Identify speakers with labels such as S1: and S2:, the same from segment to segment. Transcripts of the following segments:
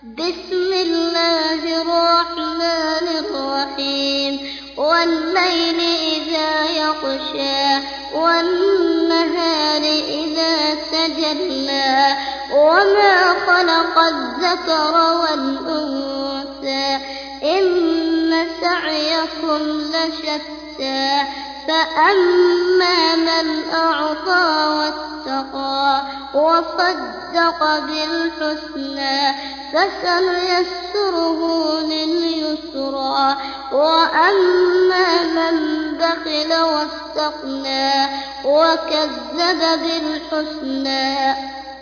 S1: بسم الله الرحمن الرحيم والليل إذا يغشى والنهار إذا تجلى وما خلق الذكر والأنثى إن سعيكم لشتى فأما من أعطى واتقى وصدق بالحسنى فسنيسره لليسرى وأما من بخل واستغنى وكذب بالحسنى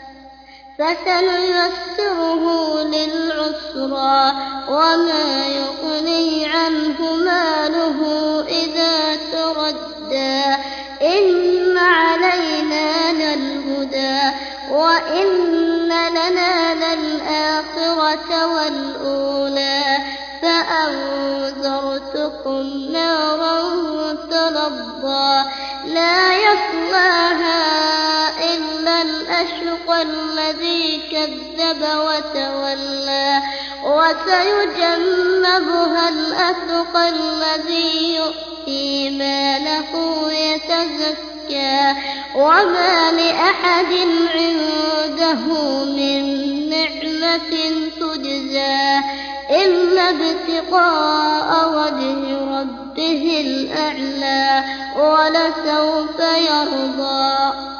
S1: فسنيسره للعسرى وما يغني عنه ماله إذا تردى إن علينا للهدى وإن لنا للآخرة والأولى فأنذرتكم نارا تلظى لا يصلاها إلا الأشقى الذي كذب وتولى وسيجنبها الأتقى الذي يؤتي ماله يتزكى وما لأحد عنده من نعمة تجزى إلا ابتغاء وجه ربه الأعلى ولسوف يرضى.